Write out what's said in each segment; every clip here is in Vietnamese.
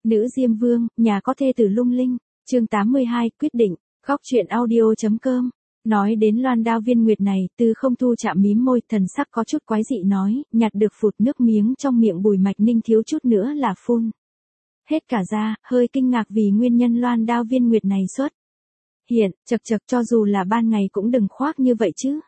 Nữ Diêm Vương, nhà có thê tử lung linh. Chương 82, quyết định. Góc truyện audio.com. Nói đến Loan Đao Viên Nguyệt này, Tư Không Thu chạm mím môi, thần sắc có chút quái dị nói, nhặt được phụt nước miếng trong miệng Bùi Mạch Ninh thiếu chút nữa là phun hết cả ra, hơi kinh ngạc vì nguyên nhân Loan Đao Viên Nguyệt này xuất hiện, chật cho dù là ban ngày cũng đừng khoác như vậy chứ.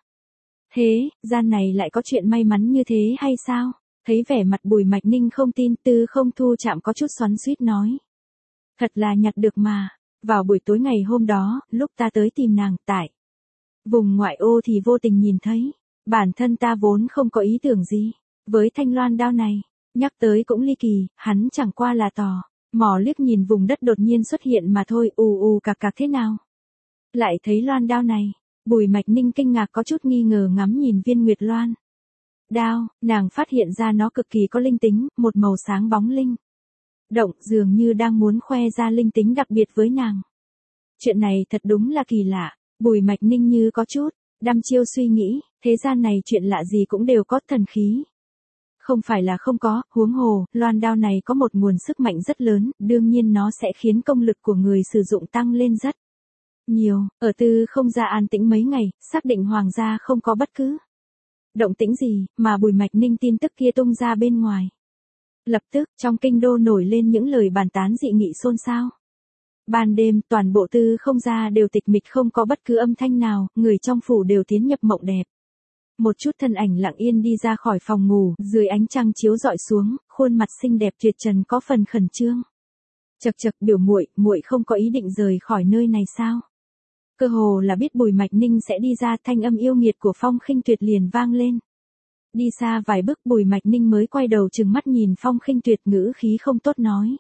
Thế, gian này lại có chuyện may mắn như thế hay sao? Thấy vẻ mặt Bùi Mạch Ninh không tin, Tư Không Thu chạm có chút xoắn xuýt nói. Thật là nhặt được mà, vào buổi tối ngày hôm đó, lúc ta tới tìm nàng tại vùng ngoại ô thì vô tình nhìn thấy, bản thân ta vốn không có ý tưởng gì với thanh loan đao này, nhắc tới cũng ly kỳ, hắn chẳng qua là tò mò liếc nhìn vùng đất đột nhiên xuất hiện mà thôi, cạc thế nào. Lại thấy loan đao này, Bùi Mạch Ninh kinh ngạc có chút nghi ngờ ngắm nhìn viên nguyệt loan đao, nàng phát hiện ra nó cực kỳ có linh tính, một màu sáng bóng linh động, dường như đang muốn khoe ra linh tính đặc biệt với nàng. Chuyện này thật đúng là kỳ lạ, Bùi Mạch Ninh như có chút đăm chiêu suy nghĩ, thế gian này chuyện lạ gì cũng đều có thần khí. Không phải là không có, huống hồ, loan đao này có một nguồn sức mạnh rất lớn, đương nhiên nó sẽ khiến công lực của người sử dụng tăng lên rất nhiều. Ở Tư Không gia an tĩnh mấy ngày, xác định hoàng gia không có bất cứ động tĩnh gì, mà Bùi Mạch Ninh tin tức kia tung ra bên ngoài. Lập tức, trong kinh đô nổi lên những lời bàn tán dị nghị xôn xao. Ban đêm, toàn bộ Tư Không gia đều tịch mịch, không có bất cứ âm thanh nào, người trong phủ đều tiến nhập mộng đẹp. Một chút thân ảnh lặng yên đi ra khỏi phòng ngủ, dưới ánh trăng chiếu rọi xuống, khuôn mặt xinh đẹp tuyệt trần có phần khẩn trương. Chật, biểu muội không có ý định rời khỏi nơi này sao? Cơ hồ là biết Bùi Mạch Ninh sẽ đi ra, thanh âm yêu nghiệt của Phong Khinh Tuyệt liền vang lên. Đi xa vài bước Bùi Mạch Ninh mới quay đầu trừng mắt nhìn Phong Khinh Tuyệt, ngữ khí không tốt nói.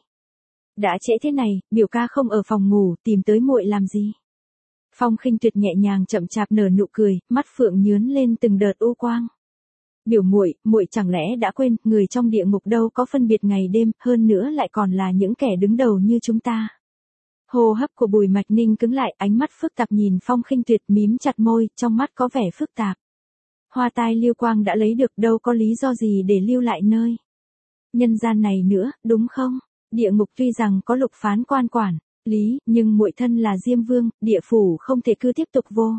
Đã trễ thế này, biểu ca không ở phòng ngủ, tìm tới muội làm gì? Phong Khinh Tuyệt nhẹ nhàng chậm chạp nở nụ cười, mắt phượng nhướn lên từng đợt u quang. Biểu muội chẳng lẽ đã quên, người trong địa ngục đâu có phân biệt ngày đêm, hơn nữa lại còn là những kẻ đứng đầu như chúng ta. Hô hấp của Bùi Mạch Ninh cứng lại, ánh mắt phức tạp nhìn Phong Khinh Tuyệt, mím chặt môi, trong mắt có vẻ phức tạp. Hoa tai lưu quang đã lấy được, đâu có lý do gì để lưu lại nơi nhân gian này nữa, đúng không? Địa ngục tuy rằng có Lục Phán quan quản lý, nhưng muội thân là Diêm Vương, địa phủ không thể cứ tiếp tục vô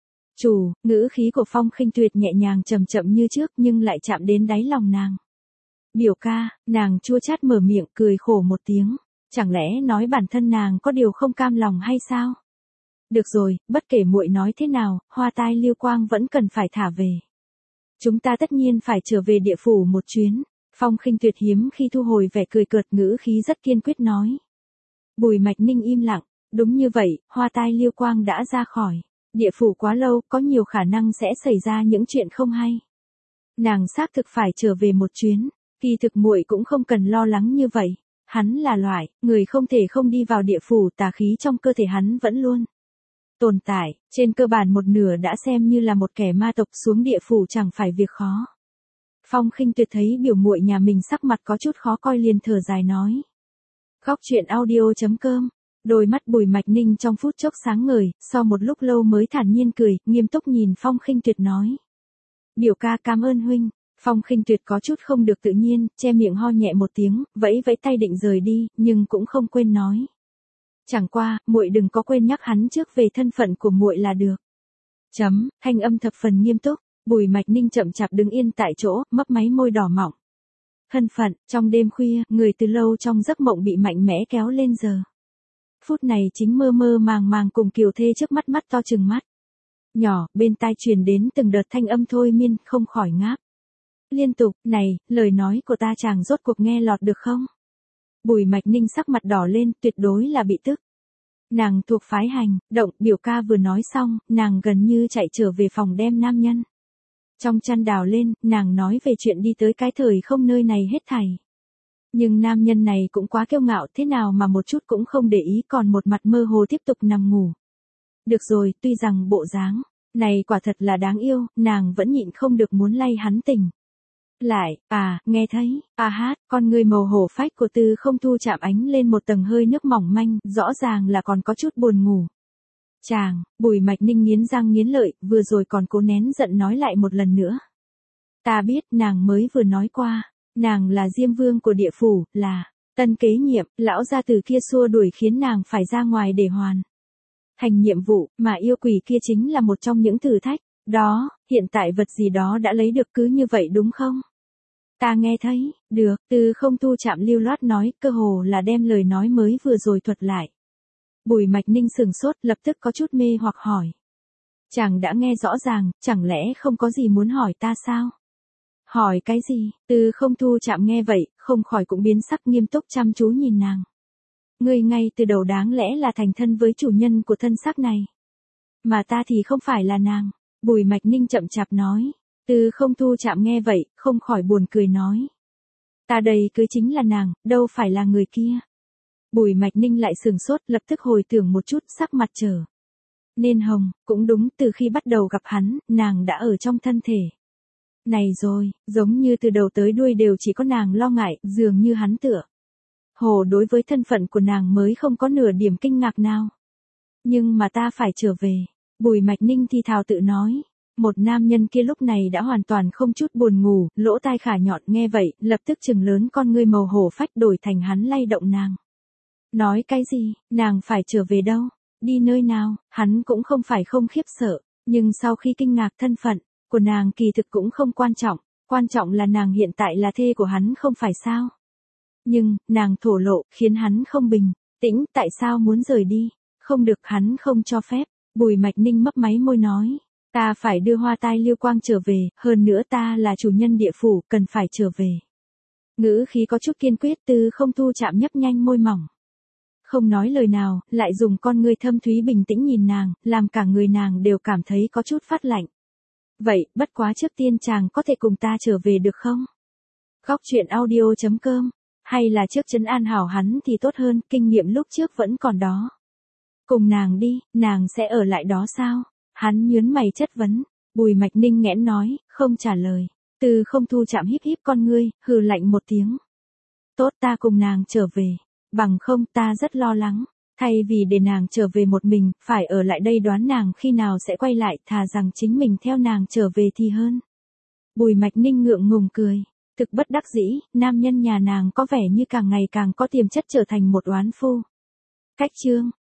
chủ. Ngữ khí của Phong Khinh Tuyệt nhẹ nhàng chậm như trước, nhưng lại chạm đến đáy lòng nàng. Biểu ca, nàng chua chát mở miệng, cười khổ một tiếng. Chẳng lẽ nói bản thân nàng có điều không cam lòng hay sao? Được rồi, bất kể muội nói thế nào, hoa tai lưu quang vẫn cần phải thả về. Chúng ta tất nhiên phải trở về địa phủ một chuyến. Phong Khinh Tuyệt hiếm khi thu hồi vẻ cười cợt, ngữ khí rất kiên quyết nói. Bùi Mạch Ninh im lặng, đúng như vậy, hoa tai lưu quang đã ra khỏi địa phủ quá lâu, có nhiều khả năng sẽ xảy ra những chuyện không hay. Nàng xác thực phải trở về một chuyến, kỳ thực muội cũng không cần lo lắng như vậy. Hắn là loại người không thể không đi vào địa phủ, tà khí trong cơ thể hắn vẫn luôn tồn tại, trên cơ bản một nửa đã xem như là một kẻ ma tộc, xuống địa phủ chẳng phải việc khó. Phong Khinh Tuyệt thấy biểu muội nhà mình sắc mặt có chút khó coi liền thở dài nói. Góc truyện audio.com. Đôi mắt Bùi Mạch Ninh trong phút chốc sáng ngời, sau một lúc lâu mới thản nhiên cười, nghiêm túc nhìn Phong Khinh Tuyệt nói. Biểu ca cảm ơn huynh. Phong Khinh Tuyệt có chút không được tự nhiên, che miệng ho nhẹ một tiếng, vẫy tay định rời đi, nhưng cũng không quên nói. Chẳng qua, muội đừng có quên nhắc hắn trước về thân phận của muội là được. Thanh âm thập phần nghiêm túc, Bùi Mạch Ninh chậm chạp đứng yên tại chỗ, mấp máy môi đỏ mọng. Thân phận, trong đêm khuya, người từ lâu trong giấc mộng bị mạnh mẽ kéo lên giờ. Phút này chính mơ màng cùng kiều thê trước mắt to chừng mắt nhỏ, bên tai truyền đến từng đợt thanh âm thôi miên, không khỏi ngáp liên tục. Này, lời nói của ta chàng rốt cuộc nghe lọt được không? Bùi Mạch Ninh sắc mặt đỏ lên, tuyệt đối là bị tức. Nàng thuộc phái hành động, biểu ca vừa nói xong, nàng gần như chạy trở về phòng đem nam nhân trong chăn đào lên, nàng nói về chuyện đi tới cái thời không nơi này hết thảy. Nhưng nam nhân này cũng quá kiêu ngạo, thế nào mà một chút cũng không để ý, còn một mặt mơ hồ tiếp tục nằm ngủ. Được rồi, tuy rằng bộ dáng này quả thật là đáng yêu, nàng vẫn nhịn không được muốn lay hắn tỉnh lại. Nghe thấy, hát, con người màu hổ phách của Tư Không Thu chạm ánh lên một tầng hơi nước mỏng manh, rõ ràng là còn có chút buồn ngủ. Bùi Mạch Ninh nghiến răng nghiến lợi, vừa rồi còn cố nén giận nói lại một lần nữa. Ta biết, nàng mới vừa nói qua, nàng là Diêm Vương của địa phủ, là Tân kế nhiệm, lão gia tử kia xua đuổi khiến nàng phải ra ngoài để hoàn thành nhiệm vụ, mà yêu quỷ kia chính là một trong những thử thách. Đó, hiện tại vật gì đó đã lấy được cứ như vậy đúng không? Ta nghe thấy, được, Từ Không Thu chạm lưu loát nói, cơ hồ là đem lời nói mới vừa rồi thuật lại. Bùi Mạch Ninh sừng sốt, lập tức có chút mê hoặc hỏi. Chàng đã nghe rõ ràng, chẳng lẽ không có gì muốn hỏi ta sao? Hỏi cái gì? Từ Không Thu chạm nghe vậy, không khỏi cũng biến sắc nghiêm túc chăm chú nhìn nàng. Ngươi ngay từ đầu đáng lẽ là thành thân với chủ nhân của thân xác này. Mà ta thì không phải là nàng. Bùi Mạch Ninh chậm chạp nói. Từ Không Thu chạm nghe vậy, không khỏi buồn cười nói. Ta đây cưới chính là nàng, đâu phải là người kia. Bùi Mạch Ninh lại sừng sốt, lập tức hồi tưởng một chút, sắc mặt trở nên hồng, cũng đúng, từ khi bắt đầu gặp hắn, nàng đã ở trong thân thể này rồi, giống như từ đầu tới đuôi đều chỉ có nàng lo ngại, dường như hắn tựa hồ đối với thân phận của nàng mới không có nửa điểm kinh ngạc nào. Nhưng mà ta phải trở về, Bùi Mạch Ninh thì thào tự nói. Một nam nhân kia lúc này đã hoàn toàn không chút buồn ngủ, lỗ tai khả nhọn nghe vậy, lập tức trừng lớn con ngươi màu hổ phách đổi thành hắn lay động nàng. Nói cái gì, nàng phải trở về đâu, đi nơi nào, hắn cũng không phải không khiếp sợ, nhưng sau khi kinh ngạc thân phận của nàng kỳ thực cũng không quan trọng là nàng hiện tại là thê của hắn không phải sao. Nhưng, nàng thổ lộ, khiến hắn không bình tĩnh, tại sao muốn rời đi, không được hắn không cho phép, Bùi Mạch Ninh mấp máy môi nói. Ta phải đưa Hoa Tai Lưu Quang trở về, hơn nữa ta là chủ nhân địa phủ, cần phải trở về. Ngữ khí có chút kiên quyết, Từ Không Thu chạm nhấp nhanh môi mỏng. Không nói lời nào, lại dùng con ngươi thâm thúy bình tĩnh nhìn nàng, làm cả người nàng đều cảm thấy có chút phát lạnh. Vậy, bất quá trước tiên chàng có thể cùng ta trở về được không? Góc truyện audio.com, hay là trước trấn an hảo hắn thì tốt hơn, kinh nghiệm lúc trước vẫn còn đó. Cùng nàng đi, nàng sẽ ở lại đó sao? Hắn nhướng mày chất vấn, Bùi Mạch Ninh nghẽn nói, không trả lời. Từ Không Thu chạm híp híp con ngươi, hừ lạnh một tiếng. Tốt, ta cùng nàng trở về, bằng không ta rất lo lắng, thay vì để nàng trở về một mình, phải ở lại đây đoán nàng khi nào sẽ quay lại, thà rằng chính mình theo nàng trở về thì hơn. Bùi Mạch Ninh ngượng ngùng cười, thực bất đắc dĩ, nam nhân nhà nàng có vẻ như càng ngày càng có tiềm chất trở thành một oán phu. Cách chương